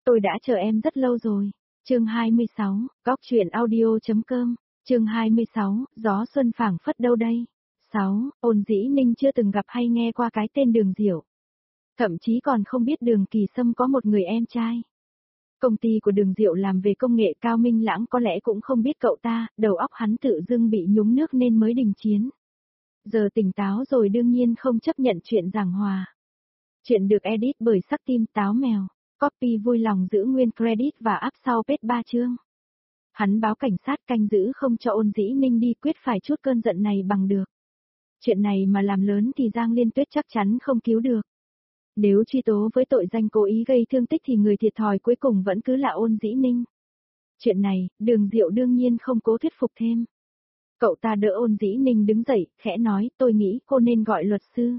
Tôi đã chờ em rất lâu rồi. Chương 26, Cóc truyện audio.com, chương 26, gió xuân phảng phất đâu đây? 6. Ôn Dĩ Ninh chưa từng gặp hay nghe qua cái tên Đường Diệu. Thậm chí còn không biết Đường Kỳ Sâm có một người em trai. Công ty của Đường Diệu làm về công nghệ cao, Minh Lãng có lẽ cũng không biết cậu ta, đầu óc hắn tự dưng bị nhúng nước nên mới đình chiến. Giờ tỉnh táo rồi đương nhiên không chấp nhận chuyện giảng hòa. Chuyện được edit bởi Sắc Tim Táo Mèo. Copy vui lòng giữ nguyên credit và up sau page 3 chương. Hắn báo cảnh sát canh giữ không cho Ôn Dĩ Ninh đi, quyết phải chút cơn giận này bằng được. Chuyện này mà làm lớn thì Giang Liên Tuyết chắc chắn không cứu được. Nếu truy tố với tội danh cố ý gây thương tích thì người thiệt thòi cuối cùng vẫn cứ là Ôn Dĩ Ninh. Chuyện này, Đường Diệu đương nhiên không cố thuyết phục thêm. Cậu ta đỡ Ôn Dĩ Ninh đứng dậy, khẽ nói, tôi nghĩ cô nên gọi luật sư.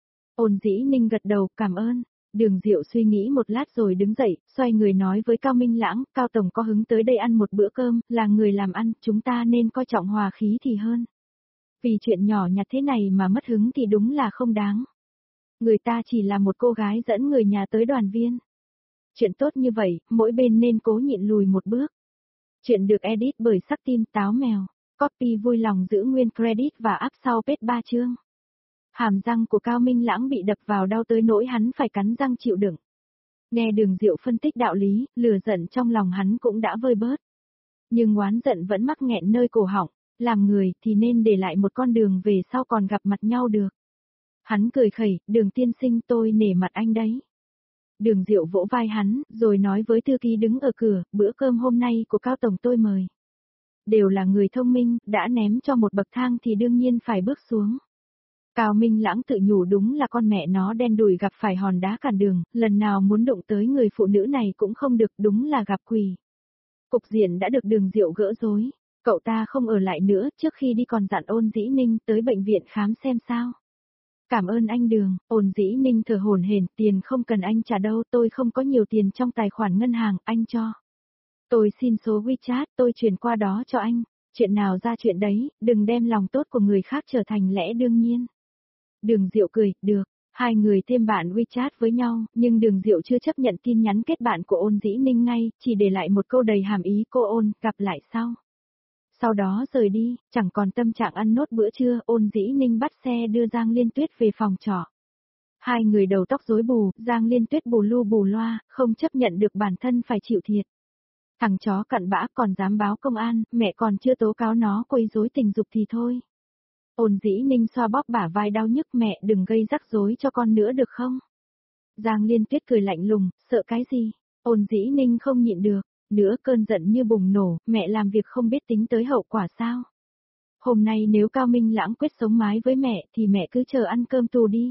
Ôn Dĩ Ninh gật đầu, cảm ơn. Đường Diệu suy nghĩ một lát rồi đứng dậy, xoay người nói với Cao Minh Lãng, Cao Tổng có hứng tới đây ăn một bữa cơm, là người làm ăn, chúng ta nên coi trọng hòa khí thì hơn. Vì chuyện nhỏ nhặt thế này mà mất hứng thì đúng là không đáng. Người ta chỉ là một cô gái dẫn người nhà tới đoàn viên. Chuyện tốt như vậy, mỗi bên nên cố nhịn lùi một bước. Chuyện được edit bởi Sắc Tim Táo Mèo. Copy vui lòng giữ nguyên credit và up sau page 3 chương. Hàm răng của Cao Minh Lãng bị đập vào đau tới nỗi hắn phải cắn răng chịu đựng. Nghe Đường Diệu phân tích đạo lý, lửa giận trong lòng hắn cũng đã vơi bớt. Nhưng oán giận vẫn mắc nghẹn nơi cổ họng, làm người thì nên để lại một con đường về sau còn gặp mặt nhau được. Hắn cười khẩy, Đường tiên sinh, tôi nể mặt anh đấy. Đường Diệu vỗ vai hắn, rồi nói với thư ký đứng ở cửa, bữa cơm hôm nay của Cao Tổng tôi mời. Đều là người thông minh, đã ném cho một bậc thang thì đương nhiên phải bước xuống. Cao Minh Lãng tự nhủ đúng là con mẹ nó đen đủi gặp phải hòn đá cản đường, lần nào muốn đụng tới người phụ nữ này cũng không được, đúng là gặp quỷ. Cục diện đã được Đường Diệu gỡ rối, cậu ta không ở lại nữa, trước khi đi còn dặn Ôn Dĩ Ninh tới bệnh viện khám xem sao. Cảm ơn anh Đường. Ôn Dĩ Ninh thở hổn hển, tiền không cần anh trả đâu, tôi không có nhiều tiền trong tài khoản ngân hàng, anh cho. Tôi xin số WeChat, tôi chuyển qua đó cho anh. Chuyện nào ra chuyện đấy, đừng đem lòng tốt của người khác trở thành lẽ đương nhiên. Đường Diệu cười, được. Hai người thêm bạn WeChat với nhau, nhưng Đường Diệu chưa chấp nhận tin nhắn kết bạn của Ôn Dĩ Ninh ngay, chỉ để lại một câu đầy hàm ý, cô Ôn, gặp lại sau. Sau đó rời đi, chẳng còn tâm trạng ăn nốt bữa trưa, Ôn Dĩ Ninh bắt xe đưa Giang Liên Tuyết về phòng trọ. Hai người đầu tóc rối bù, Giang Liên Tuyết bù lu bù loa, không chấp nhận được bản thân phải chịu thiệt. Thằng chó cặn bã còn dám báo công an, mẹ còn chưa tố cáo nó quấy rối tình dục thì thôi. Ôn Dĩ Ninh xoa bóp bả vai đau nhức, mẹ đừng gây rắc rối cho con nữa được không? Giang Liên Tuyết cười lạnh lùng, sợ cái gì? Ôn Dĩ Ninh không nhịn được, nữa cơn giận như bùng nổ, mẹ làm việc không biết tính tới hậu quả sao? Hôm nay nếu Cao Minh Lãng quyết sống mái với mẹ thì mẹ cứ chờ ăn cơm tù đi.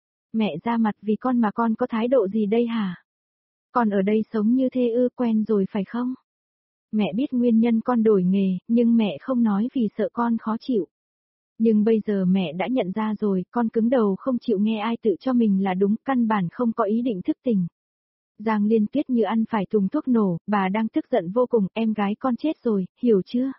Mẹ ra mặt vì con mà con có thái độ gì đây hả? Con ở đây sống như thê ư, quen rồi phải không? Mẹ biết nguyên nhân con đổi nghề, nhưng mẹ không nói vì sợ con khó chịu. Nhưng bây giờ mẹ đã nhận ra rồi, con cứng đầu không chịu nghe ai tự cho mình là đúng, căn bản không có ý định thức tỉnh. Giang Liên Tuyết như ăn phải thùng thuốc nổ, bà đang tức giận vô cùng, em gái con chết rồi, hiểu chưa?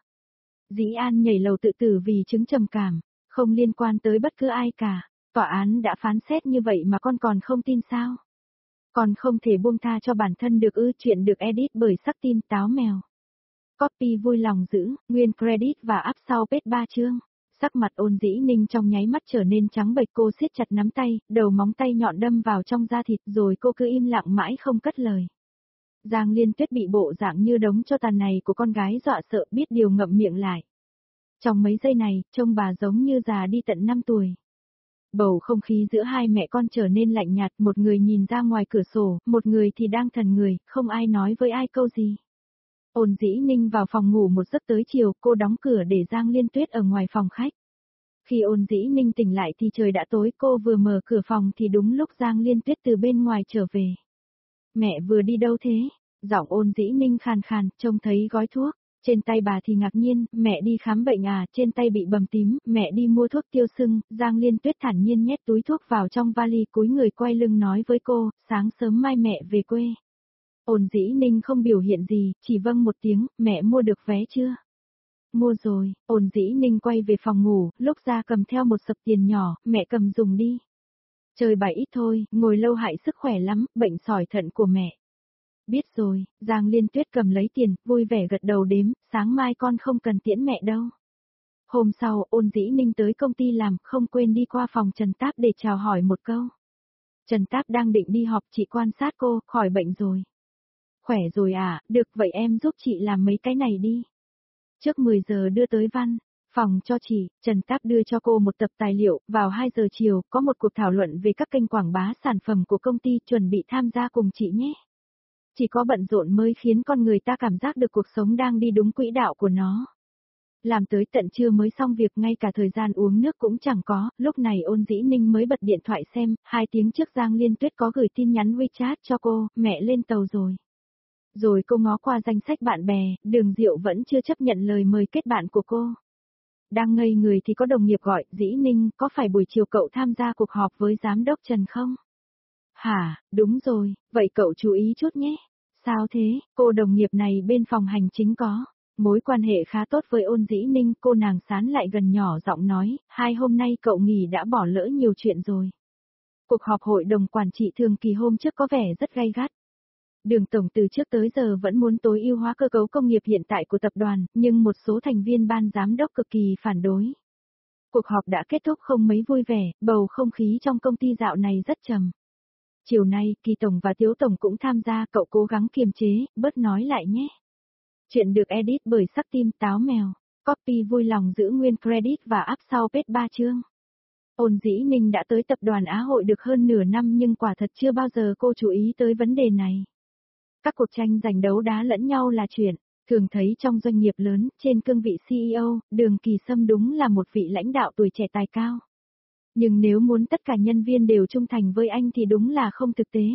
Dĩ An nhảy lầu tự tử vì chứng trầm cảm, không liên quan tới bất cứ ai cả. Tòa án đã phán xét như vậy mà con còn không tin sao? Con không thể buông tha cho bản thân được ư? Chuyện được edit bởi Sắc Tim Táo Mèo. Copy vui lòng giữ nguyên credit và up sau page 3 chương. Sắc mặt Ôn Dĩ Ninh trong nháy mắt trở nên trắng bệch, cô siết chặt nắm tay, đầu móng tay nhọn đâm vào trong da thịt rồi cô cứ im lặng mãi không cất lời. Giang Liên Tuyết bị bộ dạng như đống tro tàn này của con gái dọa sợ, biết điều ngậm miệng lại. Trong mấy giây này, trông bà giống như già đi tận 5 tuổi. Bầu không khí giữa hai mẹ con trở nên lạnh nhạt, một người nhìn ra ngoài cửa sổ, một người thì đang thần người, không ai nói với ai câu gì. Ôn Dĩ Ninh vào phòng ngủ một giấc tới chiều, cô đóng cửa để Giang Liên Tuyết ở ngoài phòng khách. Khi Ôn Dĩ Ninh tỉnh lại thì trời đã tối, cô vừa mở cửa phòng thì đúng lúc Giang Liên Tuyết từ bên ngoài trở về. Mẹ vừa đi đâu thế? Giọng Ôn Dĩ Ninh khàn khàn, trông thấy gói thuốc. Trên tay bà thì ngạc nhiên, mẹ đi khám bệnh à? Trên tay bị bầm tím, mẹ đi mua thuốc tiêu sưng. Giang Liên Tuyết thản nhiên nhét túi thuốc vào trong vali, cúi người quay lưng nói với cô, sáng sớm mai mẹ về quê. Ôn Dĩ Ninh không biểu hiện gì, chỉ vâng một tiếng, mẹ mua được vé chưa? Mua rồi. Ôn Dĩ Ninh quay về phòng ngủ, lúc ra cầm theo một sập tiền nhỏ, mẹ cầm dùng đi. Chơi bài ít thôi, ngồi lâu hại sức khỏe lắm, bệnh sỏi thận của mẹ. Biết rồi, Giang Liên Tuyết cầm lấy tiền, vui vẻ gật đầu đếm, sáng mai con không cần tiễn mẹ đâu. Hôm sau, Ôn Dĩ Ninh tới công ty làm, không quên đi qua phòng Trần Táp để chào hỏi một câu. Trần Táp đang định đi họp, chị quan sát cô, khỏi bệnh rồi. Khỏe rồi à, được vậy em giúp chị làm mấy cái này đi. Trước 10 giờ đưa tới văn phòng cho chị, Trần Táp đưa cho cô một tập tài liệu, vào 2 giờ chiều, có một cuộc thảo luận về các kênh quảng bá sản phẩm của công ty, chuẩn bị tham gia cùng chị nhé. Chỉ có bận rộn mới khiến con người ta cảm giác được cuộc sống đang đi đúng quỹ đạo của nó. Làm tới tận trưa mới xong việc, ngay cả thời gian uống nước cũng chẳng có, lúc này Ôn Dĩ Ninh mới bật điện thoại xem, 2 tiếng trước Giang Liên Tuyết có gửi tin nhắn WeChat cho cô, mẹ lên tàu rồi. Rồi cô ngó qua danh sách bạn bè, Đường Diệu vẫn chưa chấp nhận lời mời kết bạn của cô. Đang ngây người thì có đồng nghiệp gọi, Dĩ Ninh, có phải buổi chiều cậu tham gia cuộc họp với giám đốc Trần không? Hả, đúng rồi, vậy cậu chú ý chút nhé. Sao thế, cô đồng nghiệp này bên phòng hành chính có mối quan hệ khá tốt với Ôn Dĩ Ninh, cô nàng sán lại gần nhỏ giọng nói, 2 hôm nay cậu nghỉ đã bỏ lỡ nhiều chuyện rồi. Cuộc họp hội đồng quản trị thường kỳ hôm trước có vẻ rất gay gắt. Đường Tổng từ trước tới giờ vẫn muốn tối ưu hóa cơ cấu công nghiệp hiện tại của tập đoàn, nhưng một số thành viên ban giám đốc cực kỳ phản đối. Cuộc họp đã kết thúc không mấy vui vẻ, bầu không khí trong công ty dạo này rất trầm. Chiều nay, Kỳ Tổng và Tiếu Tổng cũng tham gia, cậu cố gắng kiềm chế, bớt nói lại nhé. Chuyện được edit bởi Sắc Tim Táo Mèo. Copy vui lòng giữ nguyên credit và up sau page 3 chương. Ôn Dĩ Ninh đã tới tập đoàn Á Hội được hơn nửa năm nhưng quả thật chưa bao giờ cô chú ý tới vấn đề này. Các cuộc tranh giành đấu đá lẫn nhau là chuyện thường thấy trong doanh nghiệp lớn, trên cương vị CEO, Đường Kỳ Sâm đúng là một vị lãnh đạo tuổi trẻ tài cao. Nhưng nếu muốn tất cả nhân viên đều trung thành với anh thì đúng là không thực tế.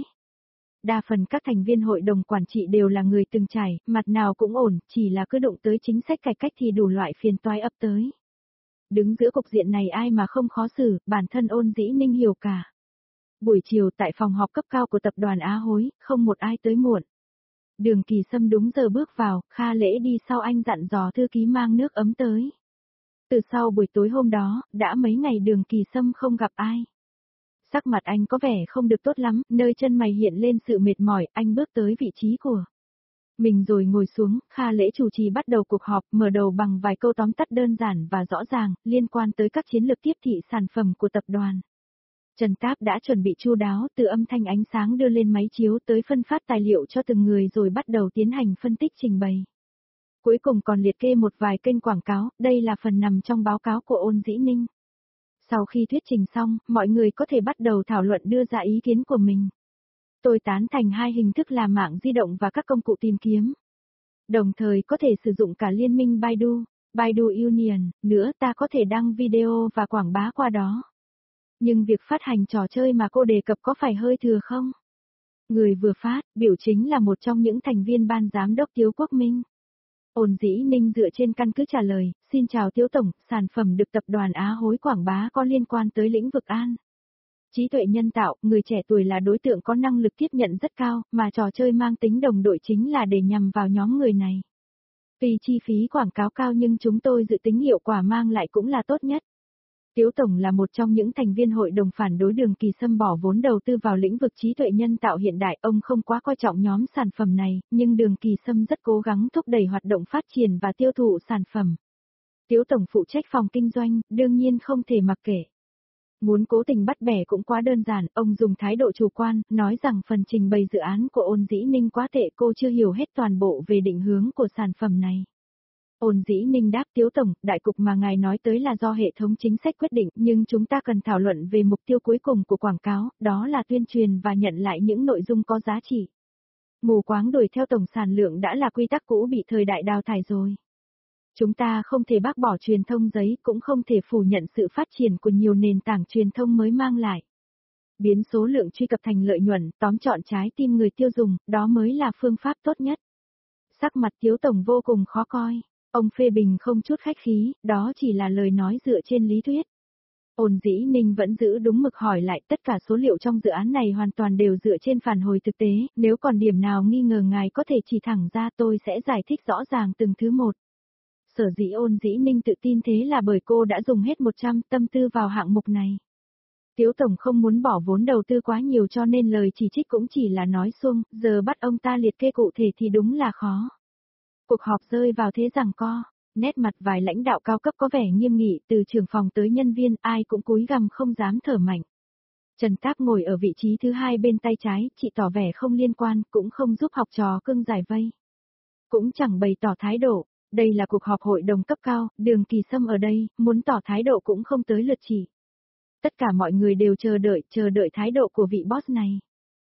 Đa phần các thành viên hội đồng quản trị đều là người từng trải, mặt nào cũng ổn, chỉ là cứ đụng tới chính sách cải cách thì đủ loại phiền toái ập tới. Đứng giữa cục diện này ai mà không khó xử, bản thân Ôn Dĩ Ninh hiểu cả. Buổi chiều tại phòng họp cấp cao của tập đoàn Á Hối, không một ai tới muộn. Đường Kỳ Sâm đúng giờ bước vào, Kha Lễ đi sau anh dặn dò thư ký mang nước ấm tới. Từ sau buổi tối hôm đó, đã mấy ngày Đường Kỳ Sâm không gặp ai. Sắc mặt anh có vẻ không được tốt lắm, nơi chân mày hiện lên sự mệt mỏi, anh bước tới vị trí của mình rồi ngồi xuống, Kha Lễ chủ trì bắt đầu cuộc họp, mở đầu bằng vài câu tóm tắt đơn giản và rõ ràng, liên quan tới các chiến lược tiếp thị sản phẩm của tập đoàn. Trần Táp đã chuẩn bị chu đáo, từ âm thanh ánh sáng đưa lên máy chiếu tới phân phát tài liệu cho từng người rồi bắt đầu tiến hành phân tích trình bày. Cuối cùng còn liệt kê một vài kênh quảng cáo, đây là phần nằm trong báo cáo của Ôn Dĩ Ninh. Sau khi thuyết trình xong, mọi người có thể bắt đầu thảo luận đưa ra ý kiến của mình. Tôi tán thành 2 hình thức là mạng di động và các công cụ tìm kiếm. Đồng thời có thể sử dụng cả liên minh Baidu Union, nữa ta có thể đăng video và quảng bá qua đó. Nhưng việc phát hành trò chơi mà cô đề cập có phải hơi thừa không? Người vừa phát, biểu chính là một trong những thành viên ban giám đốc Tiếu Quốc Minh. Ôn Dĩ Ninh dựa trên căn cứ trả lời, xin chào Tiếu Tổng, sản phẩm được tập đoàn Á Hối quảng bá có liên quan tới lĩnh vực trí tuệ nhân tạo, người trẻ tuổi là đối tượng có năng lực tiếp nhận rất cao, mà trò chơi mang tính đồng đội chính là để nhằm vào nhóm người này. Tuy chi phí quảng cáo cao nhưng chúng tôi dự tính hiệu quả mang lại cũng là tốt nhất. Tiếu Tổng là một trong những thành viên hội đồng phản đối Đường Kỳ Sâm bỏ vốn đầu tư vào lĩnh vực trí tuệ nhân tạo hiện đại, ông không quá coi trọng nhóm sản phẩm này, nhưng Đường Kỳ Sâm rất cố gắng thúc đẩy hoạt động phát triển và tiêu thụ sản phẩm. Tiếu Tổng phụ trách phòng kinh doanh, đương nhiên không thể mặc kệ. Muốn cố tình bắt bẻ cũng quá đơn giản, ông dùng thái độ chủ quan, nói rằng phần trình bày dự án của Ôn Dĩ Ninh quá tệ, cô chưa hiểu hết toàn bộ về định hướng của sản phẩm này. Ôn Dĩ Ninh đáp, Tiếu Tổng, đại cục mà ngài nói tới là do hệ thống chính sách quyết định, nhưng chúng ta cần thảo luận về mục tiêu cuối cùng của quảng cáo, đó là tuyên truyền và nhận lại những nội dung có giá trị. Mù quáng đuổi theo tổng sản lượng đã là quy tắc cũ bị thời đại đào thải rồi. Chúng ta không thể bác bỏ truyền thông giấy, cũng không thể phủ nhận sự phát triển của nhiều nền tảng truyền thông mới mang lại. Biến số lượng truy cập thành lợi nhuận, tóm trọn trái tim người tiêu dùng, đó mới là phương pháp tốt nhất. Sắc mặt Tiếu Tổng vô cùng khó coi. Ông phê bình không chút khách khí, đó chỉ là lời nói dựa trên lý thuyết. Ôn Dĩ Ninh vẫn giữ đúng mực hỏi lại, tất cả số liệu trong dự án này hoàn toàn đều dựa trên phản hồi thực tế, nếu còn điểm nào nghi ngờ ngài có thể chỉ thẳng ra, tôi sẽ giải thích rõ ràng từng thứ một. Sở dĩ Ôn Dĩ Ninh tự tin thế là bởi cô đã dùng hết 100 tâm tư vào hạng mục này. Tiếu Tổng không muốn bỏ vốn đầu tư quá nhiều cho nên lời chỉ trích cũng chỉ là nói suông, giờ bắt ông ta liệt kê cụ thể thì đúng là khó. Cuộc họp rơi vào thế giằng co, nét mặt vài lãnh đạo cao cấp có vẻ nghiêm nghị, từ trưởng phòng tới nhân viên ai cũng cúi gằm không dám thở mạnh. Trần Táp ngồi ở vị trí thứ hai bên tay trái, chị tỏ vẻ không liên quan, cũng không giúp học trò cưng giải vây. Cũng chẳng bày tỏ thái độ, đây là cuộc họp hội đồng cấp cao, Đường Kỳ Sâm ở đây, muốn tỏ thái độ cũng không tới lượt chị. Tất cả mọi người đều chờ đợi thái độ của vị boss này.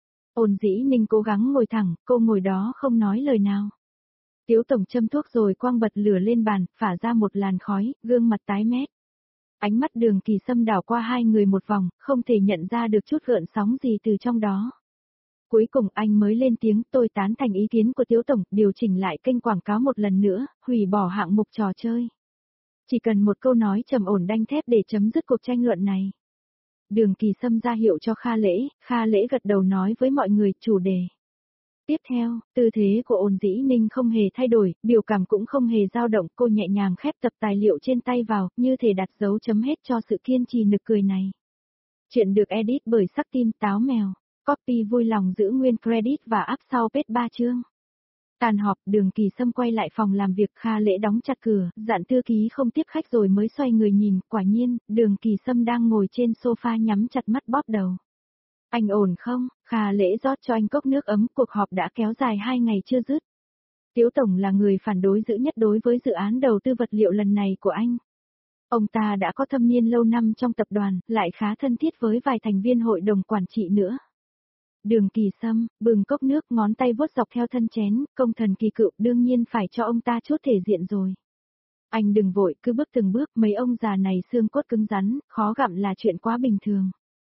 Ôn Dĩ Ninh cố gắng ngồi thẳng, cô ngồi đó không nói lời nào. Tiếu Tổng châm thuốc rồi quang bật lửa lên bàn, phả ra một làn khói, gương mặt tái mét. Ánh mắt Đường Kỳ Sâm đảo qua hai người một vòng, không thể nhận ra được chút gợn sóng gì từ trong đó. Cuối cùng anh mới lên tiếng, tôi tán thành ý kiến của Tiếu Tổng, điều chỉnh lại kênh quảng cáo một lần nữa, hủy bỏ hạng mục trò chơi. Chỉ cần một câu nói trầm ổn đanh thép để chấm dứt cuộc tranh luận này. Đường Kỳ Sâm ra hiệu cho Kha Lễ gật đầu nói với mọi người chủ đề. Tiếp theo, tư thế của Ôn Dĩ Ninh không hề thay đổi, biểu cảm cũng không hề dao động, cô nhẹ nhàng khép tập tài liệu trên tay vào, như thể đặt dấu chấm hết cho sự kiên trì nực cười này. Chuyện được edit bởi Sắc Tim Táo Mèo, copy vui lòng giữ nguyên credit và up sau page 3 chương. Tàn họp, Đường Kỳ Sâm quay lại phòng làm việc, Kha Lễ đóng chặt cửa, dặn thư ký không tiếp khách rồi mới xoay người nhìn, quả nhiên, Đường Kỳ Sâm đang ngồi trên sofa nhắm chặt mắt bóp đầu. Anh ổn không? Kha Lễ rót cho anh cốc nước ấm, cuộc họp đã kéo dài 2 ngày chưa dứt. Tiếu Tổng là người phản đối dữ nhất đối với dự án đầu tư vật liệu lần này của anh. Ông ta đã có thâm niên lâu năm trong tập đoàn, lại khá thân thiết với vài thành viên hội đồng quản trị nữa. Đường Kỳ Sâm, bừng cốc nước, ngón tay vuốt dọc theo thân chén, công thần kỳ cựu, đương nhiên phải cho ông ta chút thể diện rồi. Anh đừng vội, cứ bước từng bước, mấy ông già này xương cốt cứng rắn, khó gặm là chuyện quá bình thường.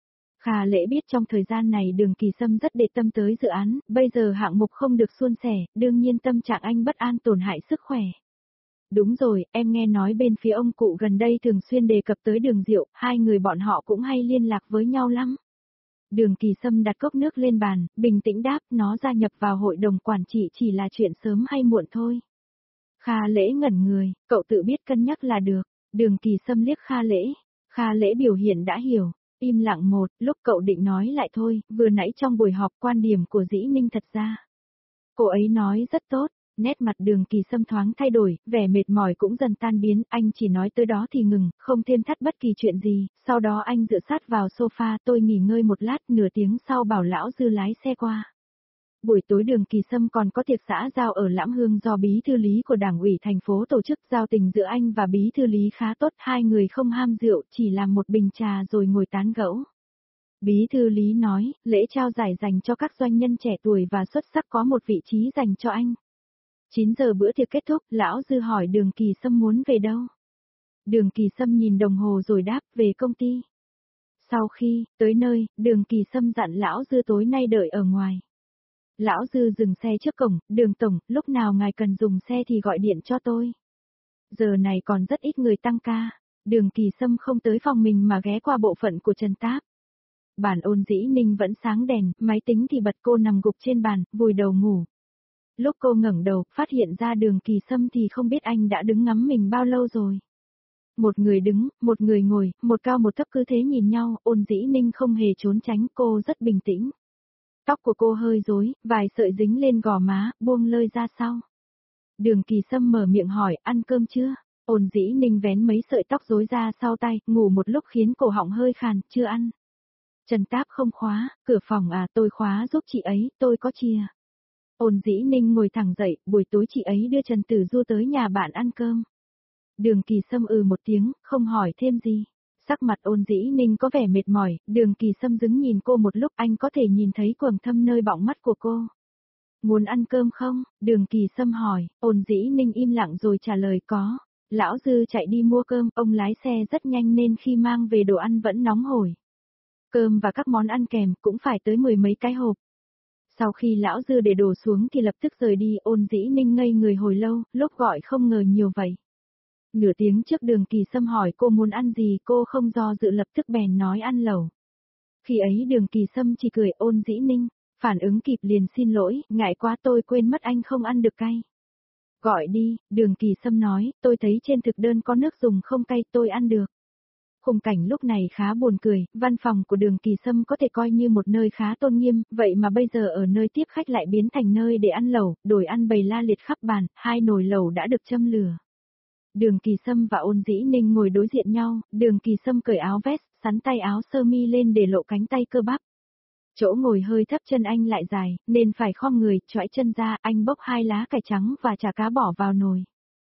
Kha Lễ biết trong thời gian này Đường Kỳ Sâm rất để tâm tới dự án, bây giờ hạng mục không được suôn sẻ, đương nhiên tâm trạng anh bất an tổn hại sức khỏe. Đúng rồi, em nghe nói bên phía ông cụ gần đây thường xuyên đề cập tới Đường Diệu, hai người bọn họ cũng hay liên lạc với nhau lắm. Đường Kỳ Sâm đặt cốc nước lên bàn, bình tĩnh đáp, nó gia nhập vào hội đồng quản trị chỉ là chuyện sớm hay muộn thôi. Kha Lễ ngẩn người, cậu tự biết cân nhắc là được. Đường Kỳ Sâm liếc Kha Lễ. Kha Lễ biểu hiện đã hiểu. Im lặng một, lúc cậu định nói lại thôi, vừa nãy trong buổi họp quan điểm của Dĩ Ninh thật ra. Cô ấy nói rất tốt, nét mặt Đường Kỳ Sâm thoáng thay đổi, vẻ mệt mỏi cũng dần tan biến, anh chỉ nói tới đó thì ngừng, không thêm thắt bất kỳ chuyện gì, sau đó anh dựa sát vào sofa, tôi nghỉ ngơi một lát, nửa tiếng sau bảo lão Dư lái xe qua. Buổi tối Đường Kỳ Sâm còn có tiệc xã giao ở Lãm Hương do bí thư lý của Đảng ủy thành phố tổ chức, giao tình giữa anh và bí thư lý khá tốt, hai người không ham rượu, chỉ làm một bình trà rồi ngồi tán gẫu. Bí thư lý nói, lễ trao giải dành cho các doanh nhân trẻ tuổi và xuất sắc có một vị trí dành cho anh. 9 giờ bữa tiệc kết thúc, lão Dư hỏi Đường Kỳ Sâm muốn về đâu. Đường Kỳ Sâm nhìn đồng hồ rồi đáp, về công ty. Sau khi tới nơi, Đường Kỳ Sâm dặn lão Dư tối nay đợi ở ngoài. Lão Dư dừng xe trước cổng, Đường Tổng, lúc nào ngài cần dùng xe thì gọi điện cho tôi. Giờ này còn rất ít người tăng ca. Đường Kỳ Sâm không tới phòng mình mà ghé qua bộ phận của Trần Táp. Bàn Ôn Dĩ Ninh vẫn sáng đèn, máy tính thì bật, cô nằm gục trên bàn, vùi đầu ngủ. Lúc cô ngẩng đầu, phát hiện ra Đường Kỳ Sâm thì không biết anh đã đứng ngắm mình bao lâu rồi. Một người đứng, một người ngồi, một cao một thấp cứ thế nhìn nhau, Ôn Dĩ Ninh không hề trốn tránh, cô rất bình tĩnh. Tóc của cô hơi rối, vài sợi dính lên gò má, buông lơi ra sau. Đường Kỳ Sâm mở miệng hỏi, ăn cơm chưa? Ôn Dĩ Ninh vén mấy sợi tóc rối ra sau tay, ngủ một lúc khiến cổ họng hơi khàn, chưa ăn. Trần Táp không khóa, cửa phòng à, tôi khóa giúp chị ấy, tôi có chìa. Ôn Dĩ Ninh ngồi thẳng dậy, buổi tối chị ấy đưa Trần Tử Du tới nhà bạn ăn cơm. Đường Kỳ Sâm một tiếng, không hỏi thêm gì. Sắc mặt Ôn Dĩ Ninh có vẻ mệt mỏi, Đường Kỳ Sâm đứng nhìn cô một lúc, anh có thể nhìn thấy quầng thâm nơi bọng mắt của cô. Muốn ăn cơm không? Đường Kỳ Sâm hỏi, Ôn Dĩ Ninh im lặng rồi trả lời có. Lão Dư chạy đi mua cơm, ông lái xe rất nhanh nên khi mang về đồ ăn vẫn nóng hổi. Cơm và các món ăn kèm cũng phải tới 10 mấy cái hộp. Sau khi lão Dư để đồ xuống thì lập tức rời đi, Ôn Dĩ Ninh ngây người hồi lâu, lúc gọi không ngờ nhiều vậy. Nửa tiếng trước Đường Kỳ Sâm hỏi cô muốn ăn gì, cô không do dự lập tức bèn nói ăn lẩu. Khi ấy Đường Kỳ Sâm chỉ cười, Ôn Dĩ Ninh, phản ứng kịp liền xin lỗi, ngại quá tôi quên mất anh không ăn được cay. Gọi đi, Đường Kỳ Sâm nói, tôi thấy trên thực đơn có nước dùng không cay tôi ăn được. Khung cảnh lúc này khá buồn cười, văn phòng của Đường Kỳ Sâm có thể coi như một nơi khá tôn nghiêm, vậy mà bây giờ ở nơi tiếp khách lại biến thành nơi để ăn lẩu, đổi ăn bày la liệt khắp bàn, 2 nồi lẩu đã được châm lửa. Đường Kỳ Sâm và Ôn Dĩ Ninh ngồi đối diện nhau, Đường Kỳ Sâm cởi áo vest, sắn tay áo sơ mi lên để lộ cánh tay cơ bắp. Chỗ ngồi hơi thấp, chân anh lại dài, nên phải khom người, chõi chân ra, anh bốc 2 lá cải trắng và chả cá bỏ vào nồi.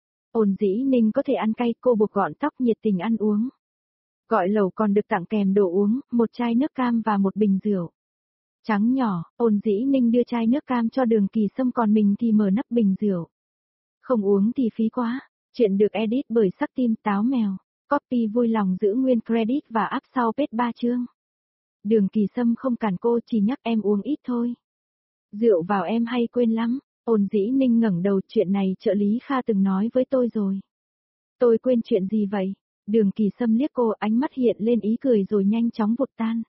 Ôn Dĩ Ninh có thể ăn cay, cô buộc gọn tóc nhiệt tình ăn uống. Gọi lẩu còn được tặng kèm đồ uống, một chai nước cam và một bình rượu. Trắng nhỏ, Ôn Dĩ Ninh đưa chai nước cam cho Đường Kỳ Sâm, còn mình thì mở nắp bình rượu. Không uống thì phí quá. Chuyện được edit bởi Sắc Tim Táo Mèo. Copy vui lòng giữ nguyên credit và up sau page 3 chương. Đường Kỳ Sâm không cản cô, chỉ nhắc em uống ít thôi. Rượu vào em hay quên lắm. Ôn Dĩ Ninh ngẩng đầu, chuyện này trợ lý Kha từng nói với tôi rồi. Tôi quên chuyện gì vậy? Đường Kỳ Sâm liếc cô, ánh mắt hiện lên ý cười rồi nhanh chóng vụt tan.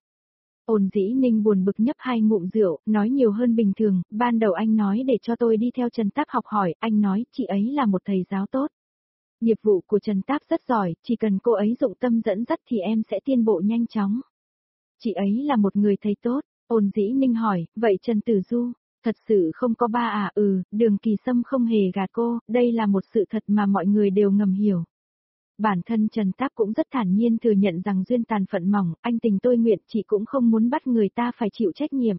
Ôn Dĩ Ninh buồn bực nhấp 2 ngụm rượu, nói nhiều hơn bình thường, ban đầu anh nói để cho tôi đi theo Trần Táp học hỏi, anh nói chị ấy là một thầy giáo tốt. Nghiệp vụ của Trần Táp rất giỏi, chỉ cần cô ấy dụng tâm dẫn dắt thì em sẽ tiến bộ nhanh chóng. Chị ấy là một người thầy tốt. Ôn Dĩ Ninh hỏi, vậy Trần Tử Du, thật sự không có ba à? Đường Kỳ Sâm không hề gạt cô, đây là một sự thật mà mọi người đều ngầm hiểu. Bản thân Trần Táp cũng rất thản nhiên thừa nhận rằng duyên tàn phận mỏng, anh tình tôi nguyện, chị cũng không muốn bắt người ta phải chịu trách nhiệm.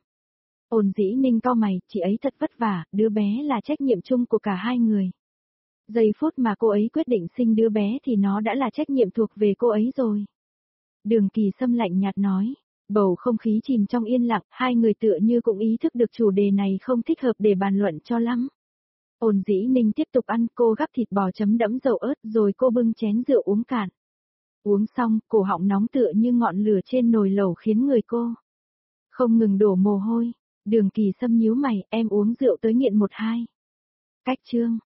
Ôn Dĩ Ninh cau mày, chị ấy thật vất vả, đứa bé là trách nhiệm chung của cả hai người. Giây phút mà cô ấy quyết định sinh đứa bé thì nó đã là trách nhiệm thuộc về cô ấy rồi. Đường Kỳ Sâm lạnh nhạt nói, bầu không khí chìm trong yên lặng, hai người tựa như cũng ý thức được chủ đề này không thích hợp để bàn luận cho lắm. Ôn Dĩ Ninh tiếp tục ăn, cô gắp thịt bò chấm đẫm dầu ớt rồi cô bưng chén rượu uống cạn. Uống xong, cổ họng nóng tựa như ngọn lửa trên nồi lẩu khiến người cô không ngừng đổ mồ hôi. Đường Kỳ Sâm nhíu mày, em uống rượu tới nghiện 1-2. Cách chương.